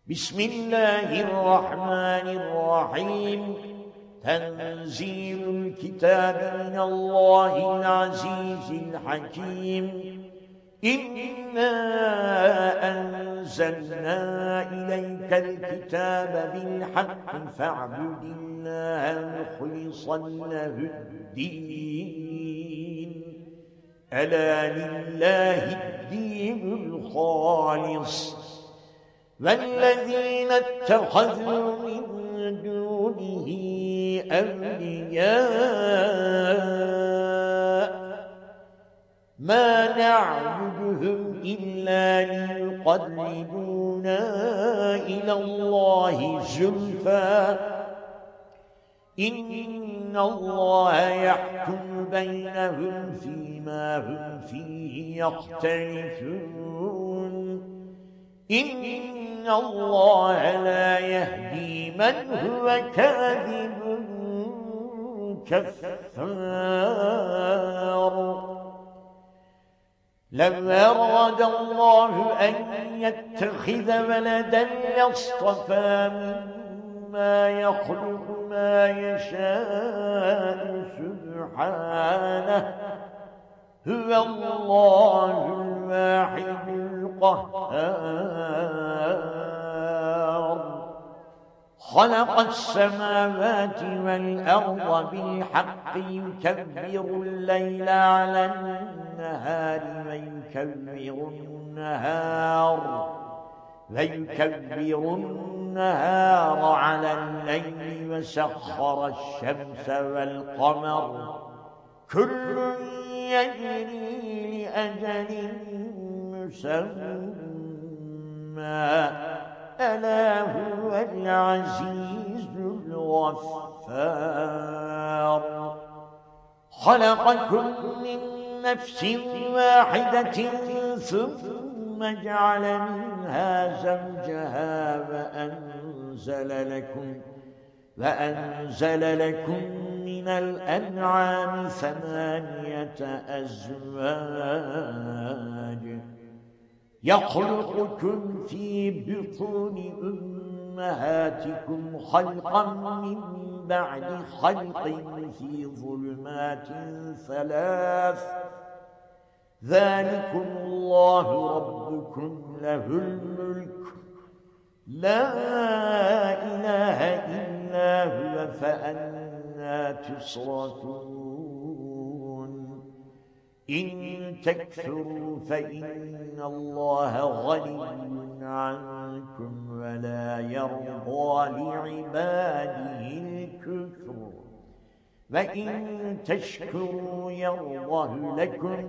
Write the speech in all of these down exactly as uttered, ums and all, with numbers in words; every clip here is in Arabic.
بسم الله الرحمن الرحيم تنزيل الكتاب من الله العزيز الحكيم إنا أنزلنا إليك الكتاب بالحق فاعبد الله مخلصا له الدين ألا لله الدين الخالص والذين اتخذوا من دونه أولياء ما نعبدهم إلا ليقربونا إلى الله زلفى إن الله يحكم بينهم فيما هم فيه يختلفون إن الله لا يهدي من هو كاذب كفار لو أراد الله أن يتخذ ولدا لاصطفى مما يخلق ما يشاء سبحانه هو الله الواحد القهار خلق السماوات والأرض بالحق يكبر الليل على النهار ويكبر النهار ويكبر النهار على الليل وسخر الشمس والقمر كل يجري لأجل مسمى ألا هو العزيز الغفار خلقكم من نفس واحدة ثم جعل منها زوجها وأنزل لكم وأنزل لكم من الأنعام ثمانية أزواج يخلقكم في بطون أمهاتكم خلقا من بعد خلق في ظلمات ثلاث ذلكم الله ربكم له الملك لا إله إلا هو فأنا تصرفون إن تكفروا فإن الله غني عنكم ولا يرضى لعباده الكفر وإن تشكروا يرضه لكم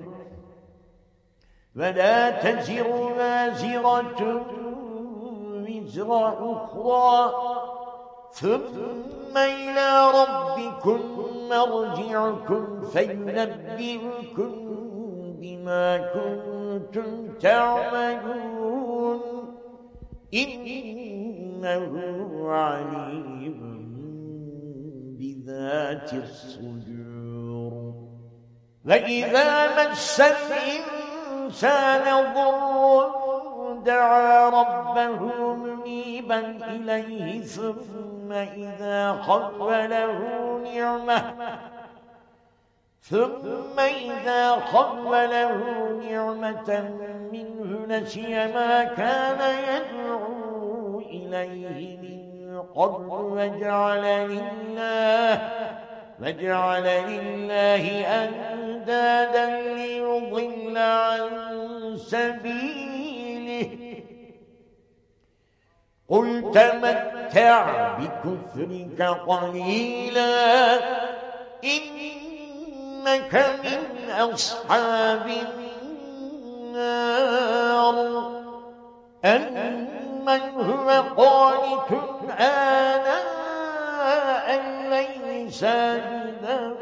ولا تزر وازرة وزر أخرى ثم إلى ربكم مرجعكم فينبئكم بما كنتم تعملون إنه عليم بذات الصدور وإذا مس الإنسان ضر دعا ربه منيبا إليه ثم إذا خوله نعمة ثم إذا خوله نعمة منه نسي ما كان يدعو إليه من قبل وجعل لله وجعل لله أندادا ليضل عن سبيله قل تمتع بكفرك قليلا إنك من أصحاب النار أمن هو قانت آناء الليل ساجدا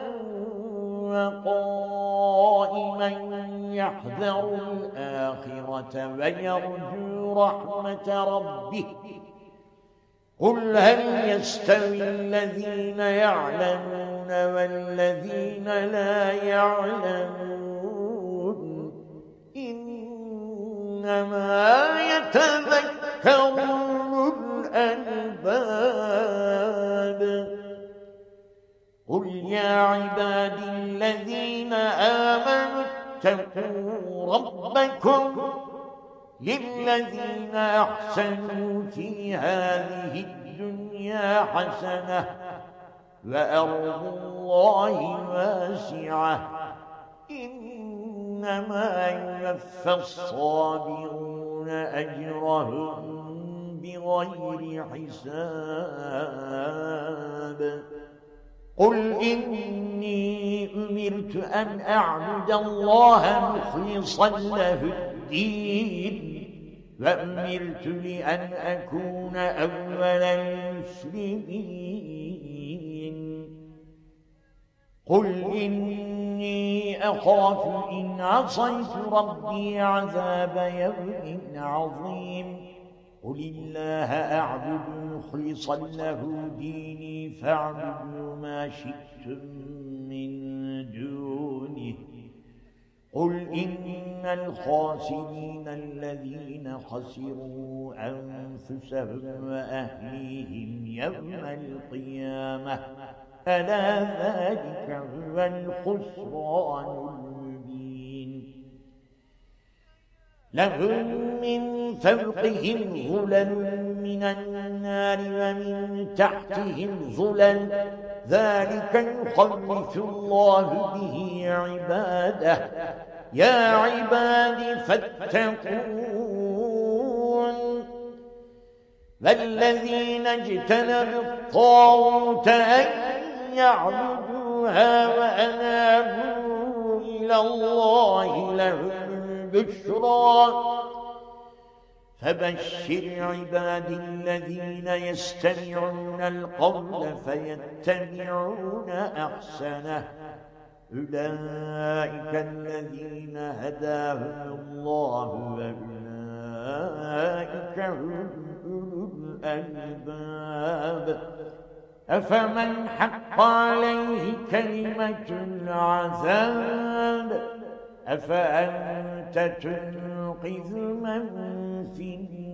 وقائما يحذر الآخرة ويرجو رحمة ربه قل هل يستوي الذين يعلمون والذين لا يعلمون إنما يتذكر للذين أحسنوا في هذه الدنيا حسنة وأرض الله واسعة إنما يوفى الصابرون أجرهم بغير حساب قل إني أمرت أن أعبد الله مخلصا له الدين وأمرت لأن أكون أول المسلمين قل إني أخاف إن عصيت ربي عذاب يوم عظيم قل الله أعبد مخلصا له ديني فاعبدوا ما شئتم من دونه قل إن الخاسرين الذين خسروا أنفسهم وأهليهم يوم القيامة ألا ذلك هو الخسران المبين لهم من فوقهم ظلل من النار ومن تحتهم ظلل ذلك يخوف الله به عباده يا عباد فاتقون والذين اجتنبوا الطاغوت أن يعبدوها وأنابوا إلى الله لهم البشرى فبشر عبادي الذين يستمعون القول فيتبعون أحسنه أولئك الذين هداهم الله وأولئك هم أولو الألباب أفمن حق عليه كلمة العذاب أفأنت تنقذ من في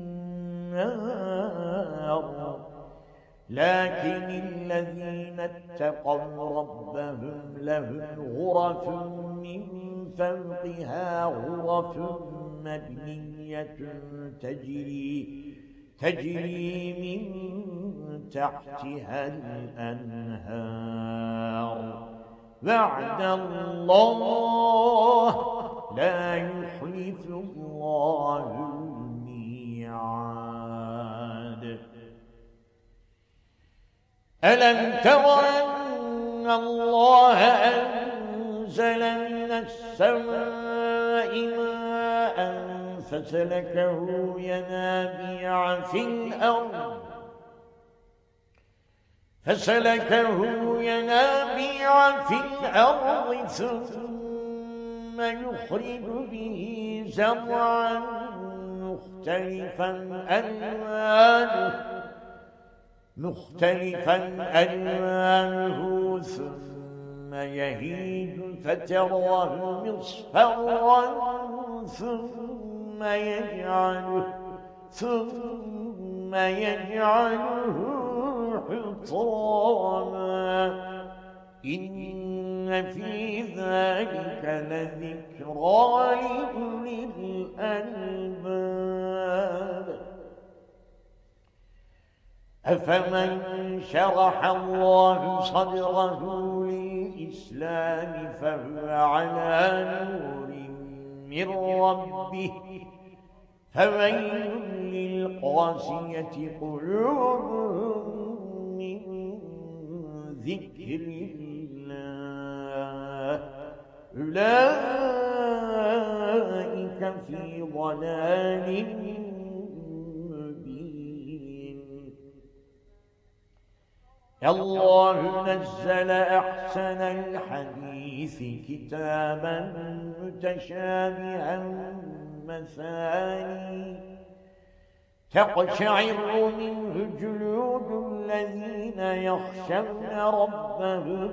النار لكن الذين اتقوا ربهم لهم غرف من فوقها غرف مبنية تجري تجري من تحتها الأنهار وعد الله لا يخلف الله الميعاد ألم تر أن الله أنزل من السماء ماء فسلكه ينابيع في الأرض فسلكه ينابيع في الأرض ثم يخرج به زرعا مختلفا ألوانه مختلفا ألوانه ثم يهيج فتراه مصفرا ثم يجعله ثم يجعله حطاما إن في ذلك لذكرى لأولي الألباب أفمن شرح الله صدره للإسلام فهو على نور من ربه فويل للقاسية قلوبهم من ذكر الله أولئك في ضلال الله نزل أحسن الحديث كتابا متشابها مثاني تقشعر منه جلود الذين يخشون ربهم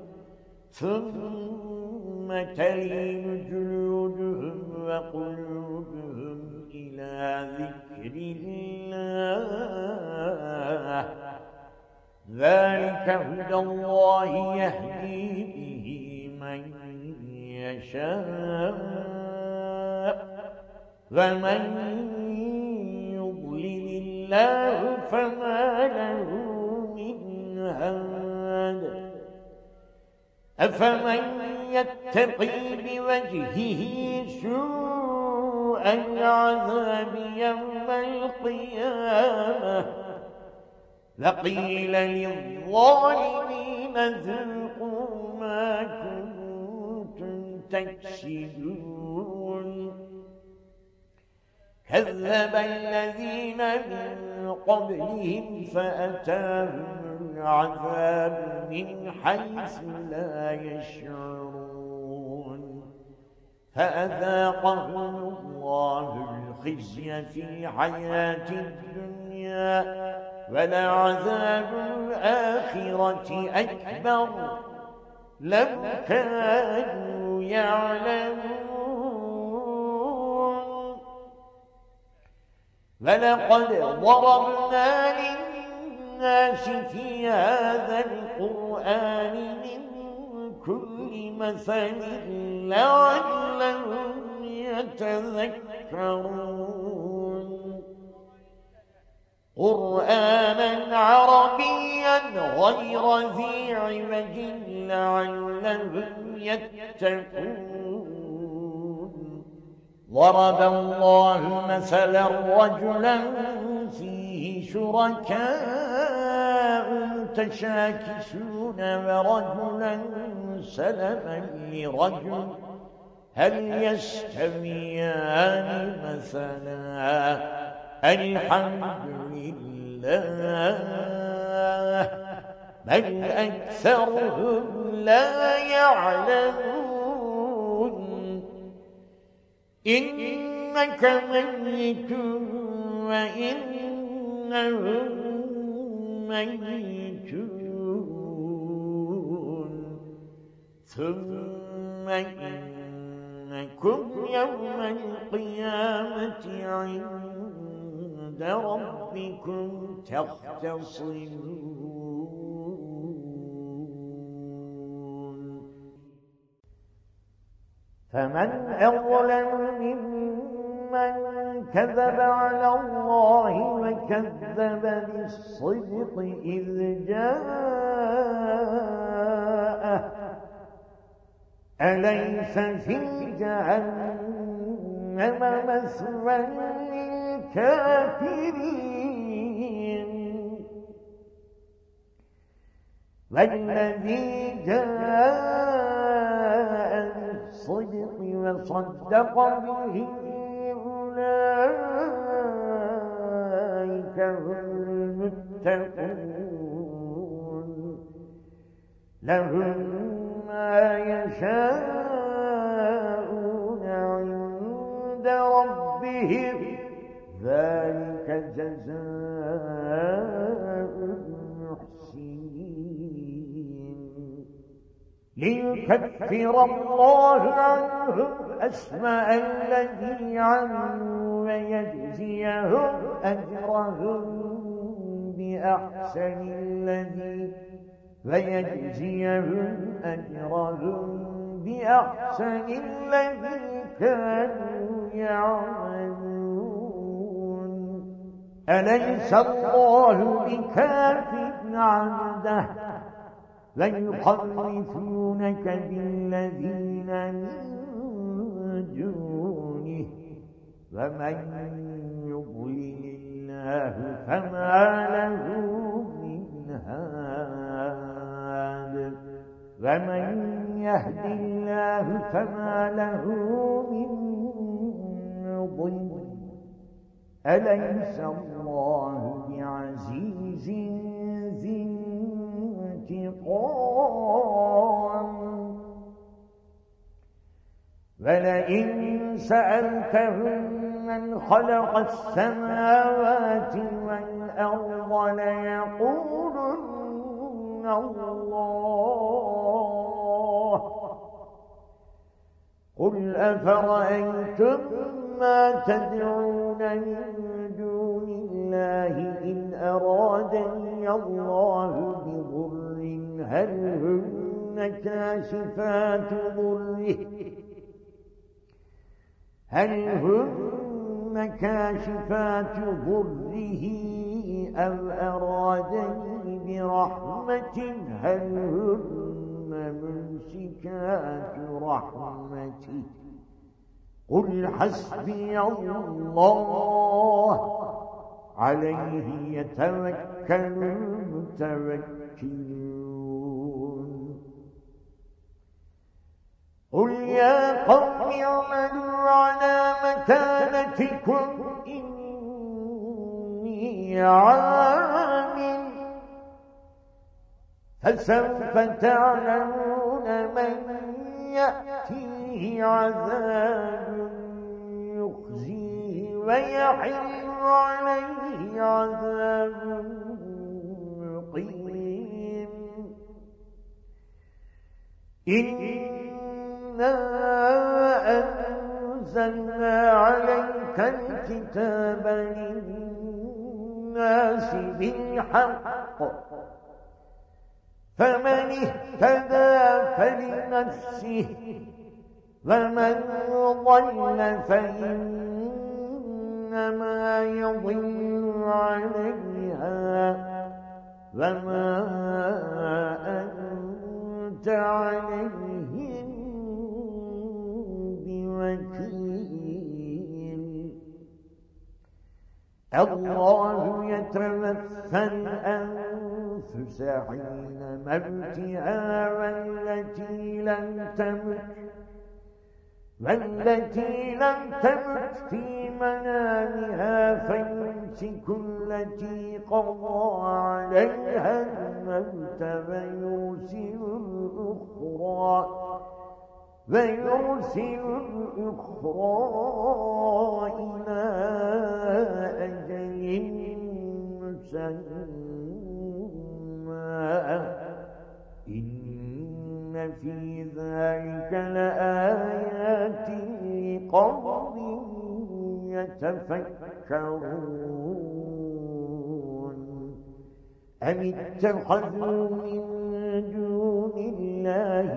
ثم تلين جلودهم وقلوبهم إلى ذكر الله ذلك هدى الله يهدي به من يشاء ومن يضلل الله فما له من هاد أفمن يتقي بوجهه سوء العذاب يوم القيامة لقيل للظالمين ذوقوا ما كنتم تكسبون كذب الذين من قبلهم فأتاهم العذاب من حيث لا يشعرون فأذاقهم الله الخزي في الحياة الدنيا ولعذاب الآخرة أكبر لو كانوا يعلمون ولقد ضربنا للناس في هذا القرآن من كل مثل لعلهم يتذكرون قرآنا عربيا غير ذي عوج لعلهم يتقون ضرب الله مثلا رجلا فيه شركاء متشاكسون ورجلا سلما لرجل هل يستويان مثلا الحمد لله بل أكثرهم لا يعلمون إنك ميت وإنهم ميتون ثم إنكم يوم القيامة عند ربكم تختصمون فمن أظلم ممن كذب على الله وكذب بالصدق إذ جاءه أليس في جهنم مثوى للكافرين والذي جاء بالصدق وصدق به أولئك هم المتقون لهم ما يشاءون عند ربهم ذلك جزاء المحسنين ليكفر الله عنهم أسماء الذي عملوا ويجزيهم أجرهم بأحسن الذي ويجزيهم أجرهم بأحسن الذي كانوا يعملون أليس الله بكاف عبده ويخوفونك بالذين من دونه ومن يضلل الله فما له من هاد ومن يهد الله فما له من مضل أليس الله بعزيز ذي انتقام ولئن سألتهم من خلق السماوات والأرض ليقولن الله قل أفرأيتم ما تدعون من دون الله إن أرادني الله بضر هل هن كاشفات ضره هل هن كاشفات ضره أو أرادني برحمة هل هن ممسكات رحمته قل حسبي الله عليه يتوكل المتوكلون قل يا قوم اعملوا على مكانتكم إني عامل فسوف تعلمون من يأتيه عذاب يخزيه ويحل عليه عذاب مقيم إنا أنزلنا عليك الكتاب للناس بالحق فمن اهتدى فلنفسه ومن ضل فإنما يضل عليها وما أنت عليهم بوكيل الله يتوفى الأنفس حين موتها والتي لم تمت والتي لم تمت في منامها فيمسك التي قضى عليها الموت ويرسل الأخرى ويرسل الأخرى إلى أجل مسمى إن في ذلك لآيات لقوم يتفكرون أم اتخذوا من دون الله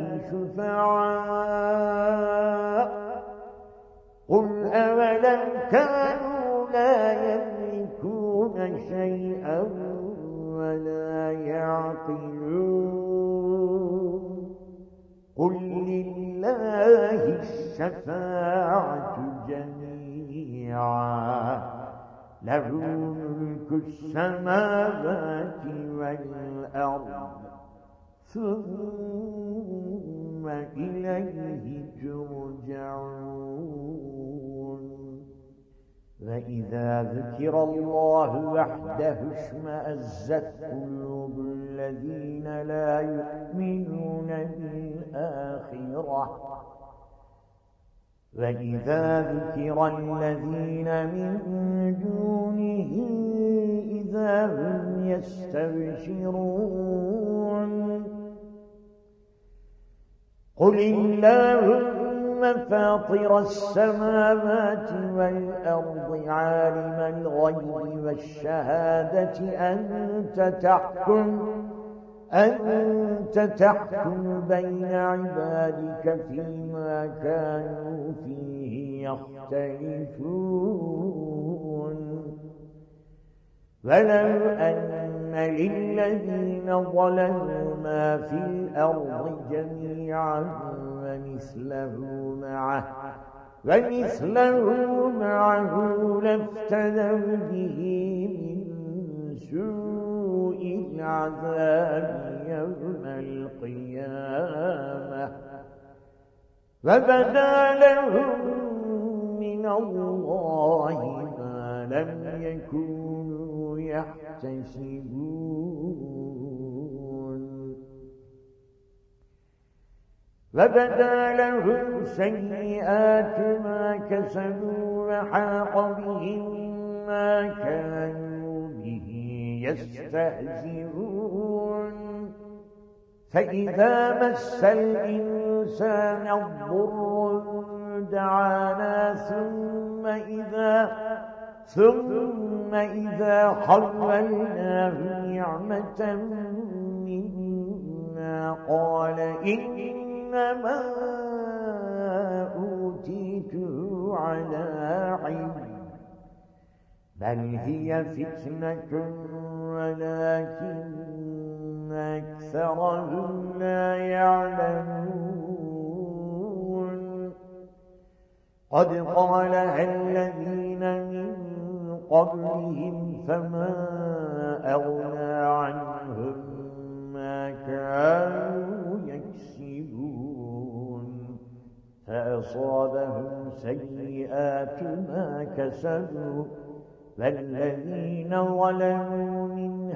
شفعاء قل أولم كانوا لا يملكون شيئا ولا يعقلون قل لله الشفاعة جميعا له ملك السماوات والأرض ثم إليه ترجعون وإذا ذكر الله وحده اشمأزت قلوب الذين لا يؤمنون بالآخرة وإذا ذكر الذين من دونه إذا هم يستبشرون قل اللهم فاطر السماوات والأرض عالم الغيب والشهادة أنت تحكم أنت تحكم بين عبادك فيما كانوا فيه يختلفون ولو أن للذين ظلموا ما في الأرض جميعا ومثله معه ومثله معه لافتدوا به من سوء العذاب يوم القيامة وبدا لهم من الله ما لم يكونوا يحتسبون وبدا لهم سيئات ما كسبوا وحاق بهم ما كانوا به يستهزئون فإذا مس الإنسان الضر دعانا ثم إذا ثم إذا خولناه نعمة منا قال إنما أوتيته على علم بل هي فتنة ولكن أكثرهم لا يعلمون قد قالها الذين من قبلهم فما أغنى عنهم ما كانوا يكسبون فأصابهم سيئات ما كسبوا فالذين ظلموا من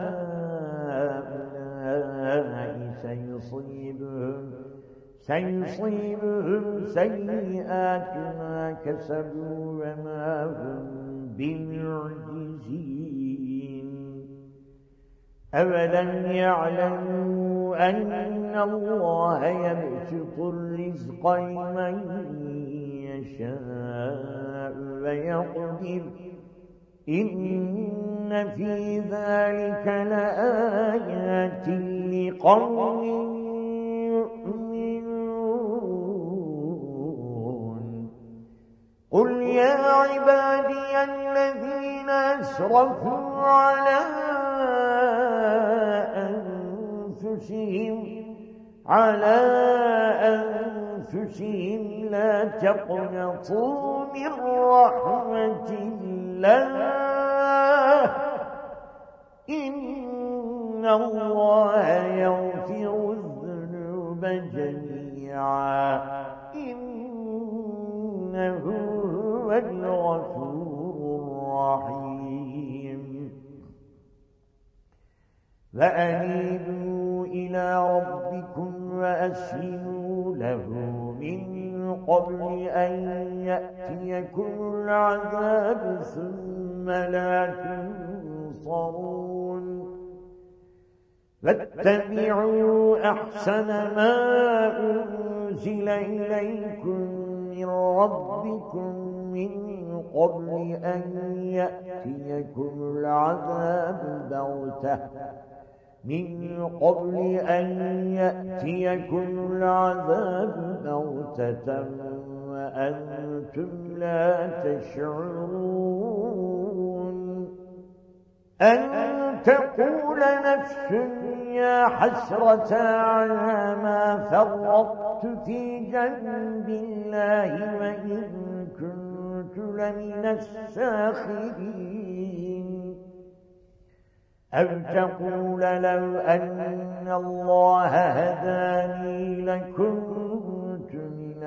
هؤلاء سيصيبهم سيصيبهم سيئات ما كسبوا وما هم بمعجزين أولم يعلموا أن الله يبسط الرزق لمن يشاء ويقدر إن في ذلك لآيات لقوم يؤمنون قل يا عبادي الذين أسرفوا على أنفسهم على أنفسهم لا تقنطوا من رحمة الله إن الله يغفر الذنوب جميعا إنه هو الغفور الرحيم فأنيبوا إلى ربكم وأسلموا له من قبل أن يأتيكم العذاب ثم لا تنصرون فاتبعوا أحسن ما أنزل إليكم من ربكم من قبل أن يأتيكم العذاب بغتة من قبل أن يأتيكم العذاب بغتة وأنتم لا تشعرون أن تقول نفس يا حسرة على ما فرطت في جنب الله وإن كنت لمن الساخرين أو تقول لو أن الله هداني لكنت من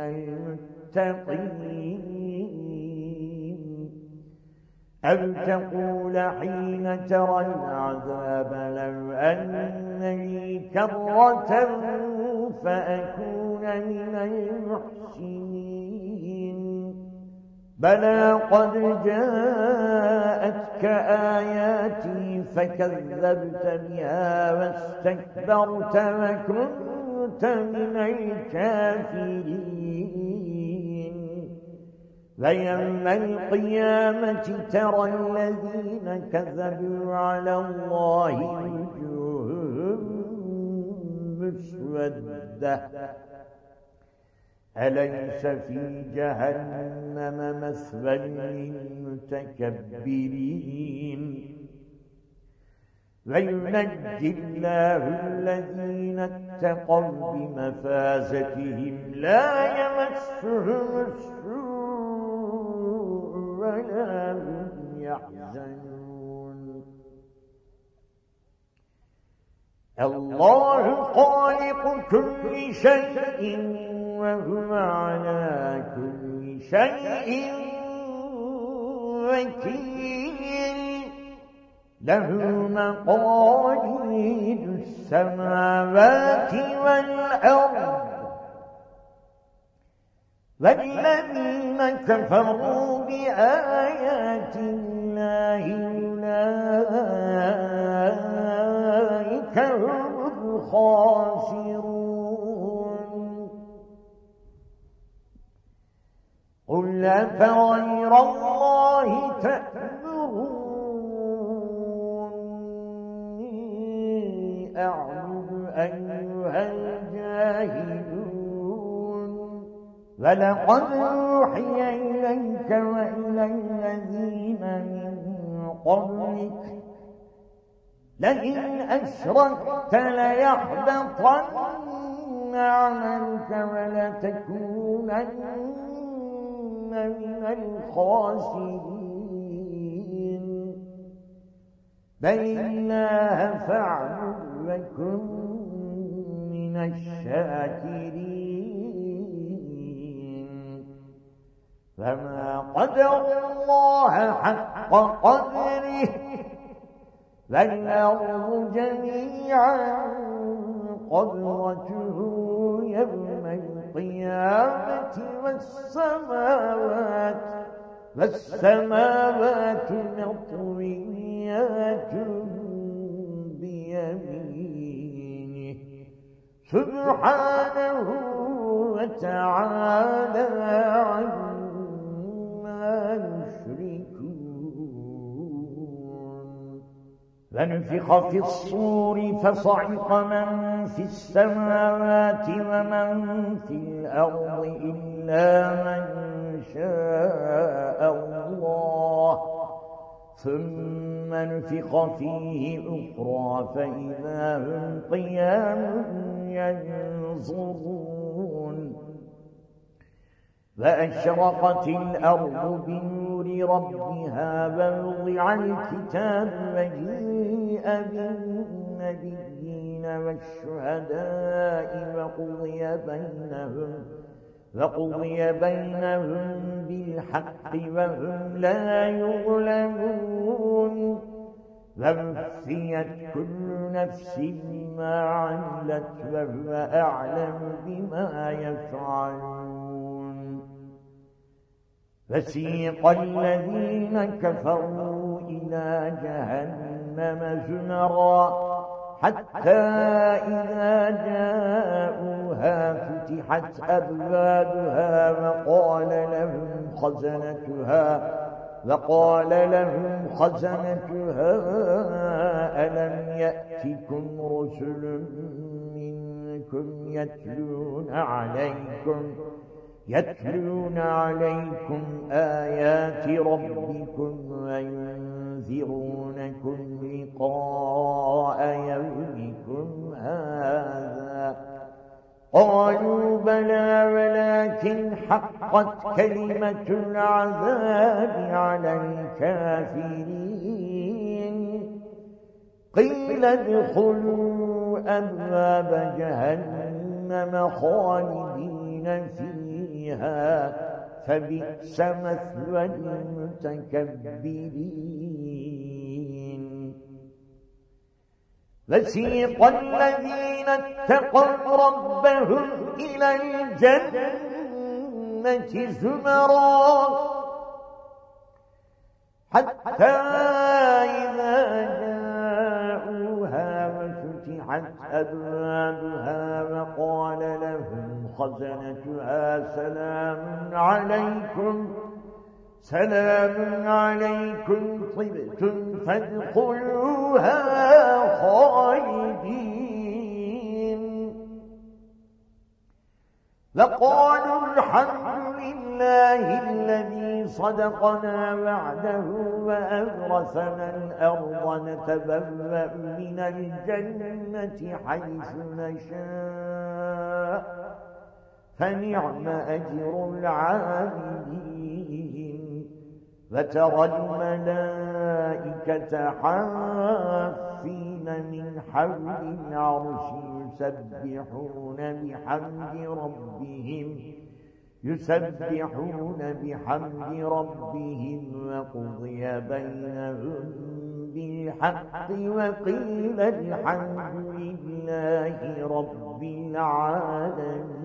المتقين أو تقول حين ترى العذاب لو أن لي كرة فأكون من المحسنين بلى قد جاءتك آياتي فكذبت بها واستكبرت وكنت من الكافرين فيوم القيامة ترى الذين كذبوا على الله وجوههم مسودة أليس في جهنم مثوى للمتكبرين وينجي الله الذين اتقوا بمفازتهم لا يمسهم السوء ولا هم يحزنون الله خالق كل شيء وهو على كل شيء وكيل له مقاليد السماوات والأرض والذين كفروا بآيات الله أولئك هم الخاسرون قل أفغير الله تأمروني أعبد أيها الجاهلون ولقد أوحي إليك وإلى الذين من قبلك لئن أشركت ليحبطن عملك ولتكونن من الخاسرين بل الله فاعبد وكن من الشاكرين فما قدر الله حق قدره فالأرض جميعا قبضته يوم القيامة والسماوات والسماوات مطويات بيمينه سبحانه وتعالى عما يشركون ونفخ في الصور فصعق من في السماوات ومن في الأرض إلا من شاء الله ثم نفخ فيه أخرى فإذا هم قيام ينظرون فأشرقت الأرض بنور ربها ووضع الكتاب وجيء بالنبيين والشهداء وقضي بينهم وقضي بينهم بالحق وهم لا يظلمون ووفيت كل نفس ما عملت وهو أعلم بما يفعلون فسيق الذين كفروا إلى جهنم زمرا حتى إذا جاءوها فتحت أبوابها وقال لهم خزنتها وقال لهم خزنتها ألم يأتكم رسل منكم يتلون عليكم يتلون عليكم آيات ربكم وينذرونكم لقاء يومكم هذا قالوا بلى ولكن حقت كلمة العذاب على الكافرين قيل ادخلوا أبواب جهنم خالدين فيها فبئس مثوى المتكبرين وسيق الذين اتقوا ربهم إلى الجنة زمرا حتى إذا جاءوها وفتحت أبوابها وقال لهم خزنتها سلام عليكم سلام عليكم طبتم فادخلوها خالدين وقالوا الحمد لله الذي صدقنا وعده وأورثنا الأرض نتبوأ من الجنة حيث نشاء فنعم أجر العاملين وترى الملائكة حافين من حول العرش يسبحون بحمد ربهم يسبحون بحمد ربهم وقضي بينهم بالحق وقيل الحمد لله رب العالمين